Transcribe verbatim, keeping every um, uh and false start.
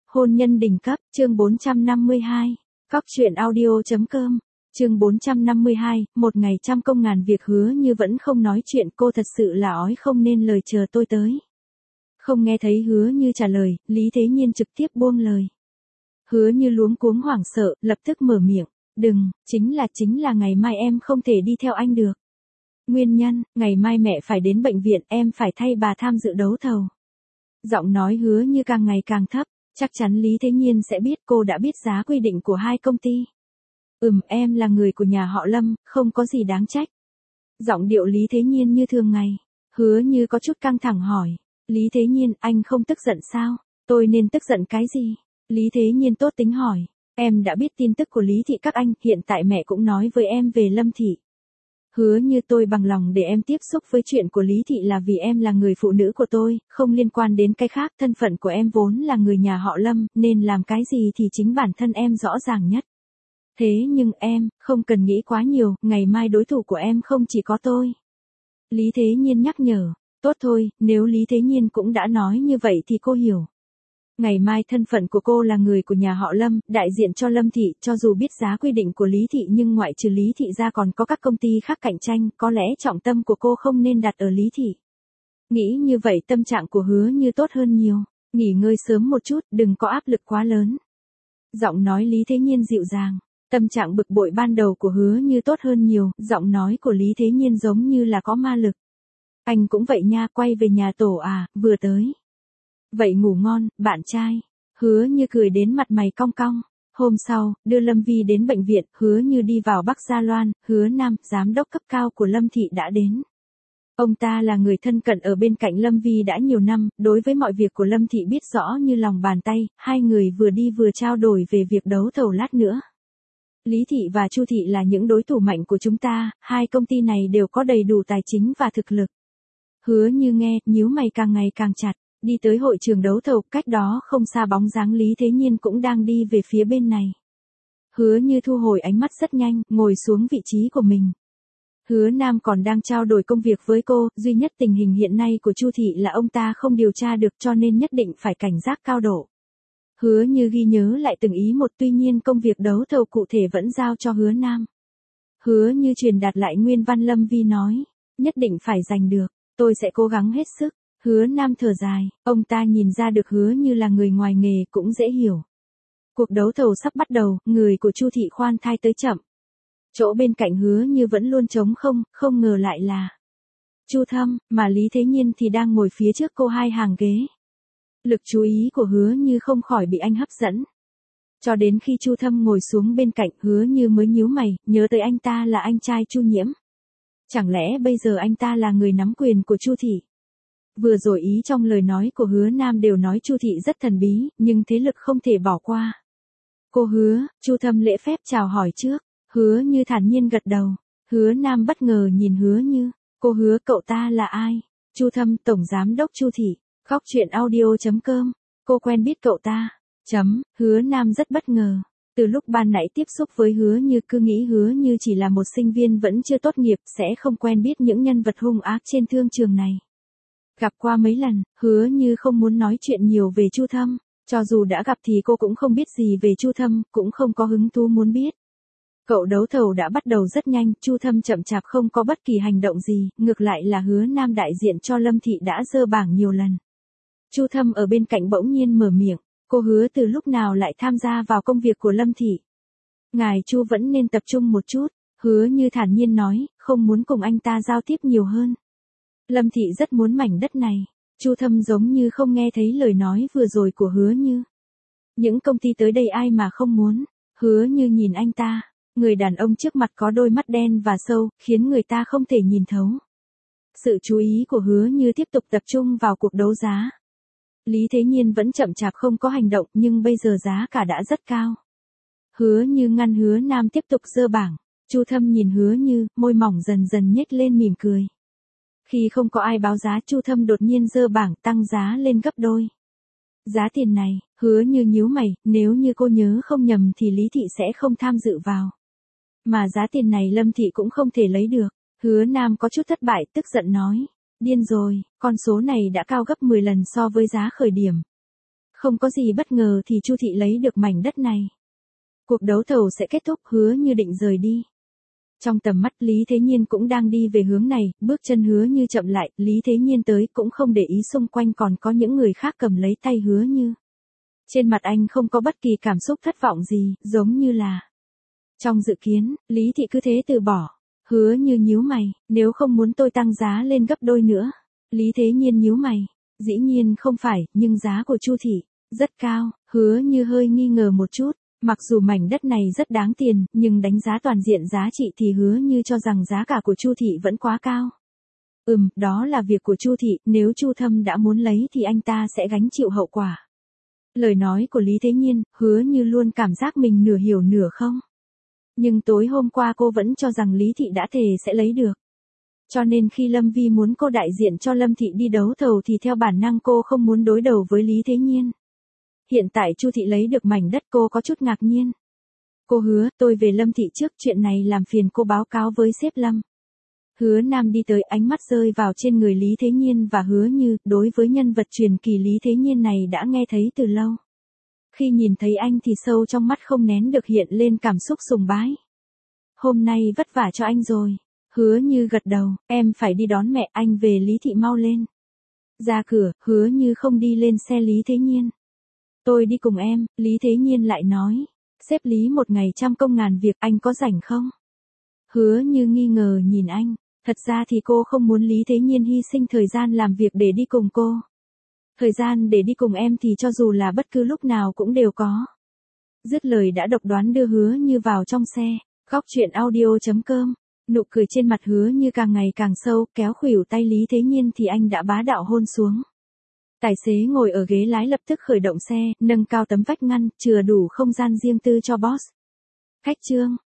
Hôn nhân đỉnh cấp, chương bốn trăm năm mươi hai. Cóc truyện audio chấm com. Chương bốn trăm năm mươi hai, một ngày trăm công ngàn việc. Hứa Như vẫn không nói chuyện, cô thật sự là ói không nên lời, chờ tôi tới. Không nghe thấy Hứa Như trả lời, Lý Thế Nhiên trực tiếp buông lời. Hứa Như luống cuống hoảng sợ, lập tức mở miệng, đừng, chính là chính là ngày mai em không thể đi theo anh được. Nguyên nhân, ngày mai mẹ phải đến bệnh viện, em phải thay bà tham dự đấu thầu. Giọng nói Hứa Như càng ngày càng thấp, chắc chắn Lý Thế Nhiên sẽ biết cô đã biết giá quy định của hai công ty. Ừm, em là người của nhà họ Lâm, không có gì đáng trách. Giọng điệu Lý Thế Nhiên như thường ngày. Hứa Như có chút căng thẳng hỏi, Lý Thế Nhiên, anh không tức giận sao? Tôi nên tức giận cái gì? Lý Thế Nhiên tốt tính hỏi, em đã biết tin tức của Lý Thị các anh, hiện tại mẹ cũng nói với em về Lâm Thị. Hứa Như, tôi bằng lòng để em tiếp xúc với chuyện của Lý Thị là vì em là người phụ nữ của tôi, không liên quan đến cái khác, thân phận của em vốn là người nhà họ Lâm, nên làm cái gì thì chính bản thân em rõ ràng nhất. Thế nhưng em, không cần nghĩ quá nhiều, ngày mai đối thủ của em không chỉ có tôi. Lý Thế Nhiên nhắc nhở, tốt thôi, nếu Lý Thế Nhiên cũng đã nói như vậy thì cô hiểu. Ngày mai thân phận của cô là người của nhà họ Lâm, đại diện cho Lâm Thị, cho dù biết giá quy định của Lý Thị nhưng ngoại trừ Lý Thị ra còn có các công ty khác cạnh tranh, có lẽ trọng tâm của cô không nên đặt ở Lý Thị. Nghĩ như vậy tâm trạng của Hứa Như tốt hơn nhiều, nghỉ ngơi sớm một chút, đừng có áp lực quá lớn. Giọng nói Lý Thế Nhiên dịu dàng, tâm trạng bực bội ban đầu của Hứa Như tốt hơn nhiều, giọng nói của Lý Thế Nhiên giống như là có ma lực. Anh cũng vậy nha, quay về nhà tổ à, vừa tới. Vậy ngủ ngon, bạn trai. Hứa Như cười đến mặt mày cong cong. Hôm sau, đưa Lâm Vi đến bệnh viện, Hứa Như đi vào Bắc Gia Loan, Hứa Nam, giám đốc cấp cao của Lâm Thị đã đến. Ông ta là người thân cận ở bên cạnh Lâm Vi đã nhiều năm, đối với mọi việc của Lâm Thị biết rõ như lòng bàn tay, hai người vừa đi vừa trao đổi về việc đấu thầu lát nữa. Lý Thị và Chu Thị là những đối thủ mạnh của chúng ta, hai công ty này đều có đầy đủ tài chính và thực lực. Hứa Như nghe, nhíu mày càng ngày càng chặt. Đi tới hội trường đấu thầu, cách đó không xa bóng dáng Lý Thế Nhiên cũng đang đi về phía bên này. Hứa Như thu hồi ánh mắt rất nhanh, ngồi xuống vị trí của mình. Hứa Nam còn đang trao đổi công việc với cô, duy nhất tình hình hiện nay của Chu Thị là ông ta không điều tra được cho nên nhất định phải cảnh giác cao độ. Hứa Như ghi nhớ lại từng ý một, tuy nhiên công việc đấu thầu cụ thể vẫn giao cho Hứa Nam. Hứa Như truyền đạt lại nguyên văn Lâm Vi nói, nhất định phải giành được, tôi sẽ cố gắng hết sức. Hứa Nam thở dài, ông ta nhìn ra được Hứa Như là người ngoài nghề cũng dễ hiểu. Cuộc đấu thầu sắp bắt đầu, người của Chu Thị khoan thai tới chậm. Chỗ bên cạnh Hứa Như vẫn luôn trống không, không ngờ lại là Chu Thâm, mà Lý Thế Nhiên thì đang ngồi phía trước cô hai hàng ghế. Lực chú ý của Hứa Như không khỏi bị anh hấp dẫn. Cho đến khi Chu Thâm ngồi xuống bên cạnh, Hứa Như mới nhíu mày, nhớ tới anh ta là anh trai Chu Nhiễm. Chẳng lẽ bây giờ anh ta là người nắm quyền của Chu Thị? Vừa rồi ý trong lời nói của Hứa Nam đều nói Chu Thị rất thần bí, nhưng thế lực không thể bỏ qua. Cô Hứa, Chu Thâm lễ phép chào hỏi trước. Hứa Như thản nhiên gật đầu. Hứa Nam bất ngờ nhìn Hứa Như, cô Hứa, cậu ta là ai? Chu Thâm, tổng giám đốc Chu Thị. Cóc truyện audio chấm com. Cô quen biết cậu ta. Chấm, Hứa Nam rất bất ngờ. Từ lúc ban nãy tiếp xúc với Hứa Như cứ nghĩ Hứa Như chỉ là một sinh viên vẫn chưa tốt nghiệp, sẽ không quen biết những nhân vật hung ác trên thương trường này. Gặp qua mấy lần, Hứa Như không muốn nói chuyện nhiều về Chu Thâm, cho dù đã gặp thì cô cũng không biết gì về Chu Thâm, cũng không có hứng thú muốn biết. Cậu đấu thầu đã bắt đầu rất nhanh, Chu Thâm chậm chạp không có bất kỳ hành động gì, ngược lại là Hứa Nam đại diện cho Lâm Thị đã dơ bảng nhiều lần. Chu Thâm ở bên cạnh bỗng nhiên mở miệng, cô Hứa từ lúc nào lại tham gia vào công việc của Lâm Thị? Ngài Chu vẫn nên tập trung một chút, Hứa Như thản nhiên nói, không muốn cùng anh ta giao tiếp nhiều hơn. Lâm Thị rất muốn mảnh đất này. Chu Thâm giống như không nghe thấy lời nói vừa rồi của Hứa Như. Những công ty tới đây ai mà không muốn. Hứa Như nhìn anh ta, người đàn ông trước mặt có đôi mắt đen và sâu, khiến người ta không thể nhìn thấu. Sự chú ý của Hứa Như tiếp tục tập trung vào cuộc đấu giá. Lý Thế Nhiên vẫn chậm chạp không có hành động, nhưng bây giờ giá cả đã rất cao. Hứa Như ngăn Hứa Nam tiếp tục dơ bảng. Chu Thâm nhìn Hứa Như, môi mỏng dần dần nhếch lên mỉm cười. Khi không có ai báo giá, Chu Thâm đột nhiên dơ bảng tăng giá lên gấp đôi. Giá tiền này, Hứa Như nhíu mày, nếu như cô nhớ không nhầm thì Lý Thị sẽ không tham dự vào. Mà giá tiền này Lâm Thị cũng không thể lấy được. Hứa Nam có chút thất bại, tức giận nói. Điên rồi, con số này đã cao gấp mười lần so với giá khởi điểm. Không có gì bất ngờ thì Chu Thị lấy được mảnh đất này. Cuộc đấu thầu sẽ kết thúc, Hứa Như định rời đi. Trong tầm mắt Lý Thế Nhiên cũng đang đi về hướng này, bước chân Hứa Như chậm lại, Lý Thế Nhiên tới cũng không để ý xung quanh còn có những người khác cầm lấy tay Hứa Như. Trên mặt anh không có bất kỳ cảm xúc thất vọng gì, giống như là trong dự kiến, Lý Thị cứ thế từ bỏ. Hứa Như nhíu mày, nếu không muốn tôi tăng giá lên gấp đôi nữa. Lý Thế Nhiên nhíu mày, dĩ nhiên không phải, nhưng giá của Chu Thị rất cao. Hứa Như hơi nghi ngờ một chút. Mặc dù mảnh đất này rất đáng tiền, nhưng đánh giá toàn diện giá trị thì Hứa Như cho rằng giá cả của Chu Thị vẫn quá cao. Ừm, đó là việc của Chu Thị, nếu Chu Thâm đã muốn lấy thì anh ta sẽ gánh chịu hậu quả. Lời nói của Lý Thế Nhiên, Hứa Như luôn cảm giác mình nửa hiểu nửa không. Nhưng tối hôm qua cô vẫn cho rằng Lý Thị đã thề sẽ lấy được. Cho nên khi Lâm Vi muốn cô đại diện cho Lâm Thị đi đấu thầu thì theo bản năng cô không muốn đối đầu với Lý Thế Nhiên. Hiện tại Chu Thị lấy được mảnh đất cô có chút ngạc nhiên. Cô Hứa, tôi về Lâm Thị trước, chuyện này làm phiền cô báo cáo với sếp Lâm. Hứa Nam đi tới, ánh mắt rơi vào trên người Lý Thế Nhiên và Hứa Như, đối với nhân vật truyền kỳ Lý Thế Nhiên này đã nghe thấy từ lâu. Khi nhìn thấy anh thì sâu trong mắt không nén được hiện lên cảm xúc sùng bái. Hôm nay vất vả cho anh rồi. Hứa Như gật đầu, em phải đi đón mẹ, anh về Lý Thị mau lên. Ra cửa, Hứa Như không đi lên xe Lý Thế Nhiên. Tôi đi cùng em, Lý Thế Nhiên lại nói. Sếp Lý một ngày trăm công ngàn việc, anh có rảnh không? Hứa Như nghi ngờ nhìn anh. Thật ra thì cô không muốn Lý Thế Nhiên hy sinh thời gian làm việc để đi cùng cô. Thời gian để đi cùng em thì cho dù là bất cứ lúc nào cũng đều có. Dứt lời đã độc đoán đưa Hứa Như vào trong xe. Góc truyện audio chấm com. Nụ cười trên mặt Hứa Như càng ngày càng sâu, kéo khuỷu tay Lý Thế Nhiên thì anh đã bá đạo hôn xuống. Tài xế ngồi ở ghế lái lập tức khởi động xe, nâng cao tấm vách ngăn, chừa đủ không gian riêng tư cho boss. Khách Trương,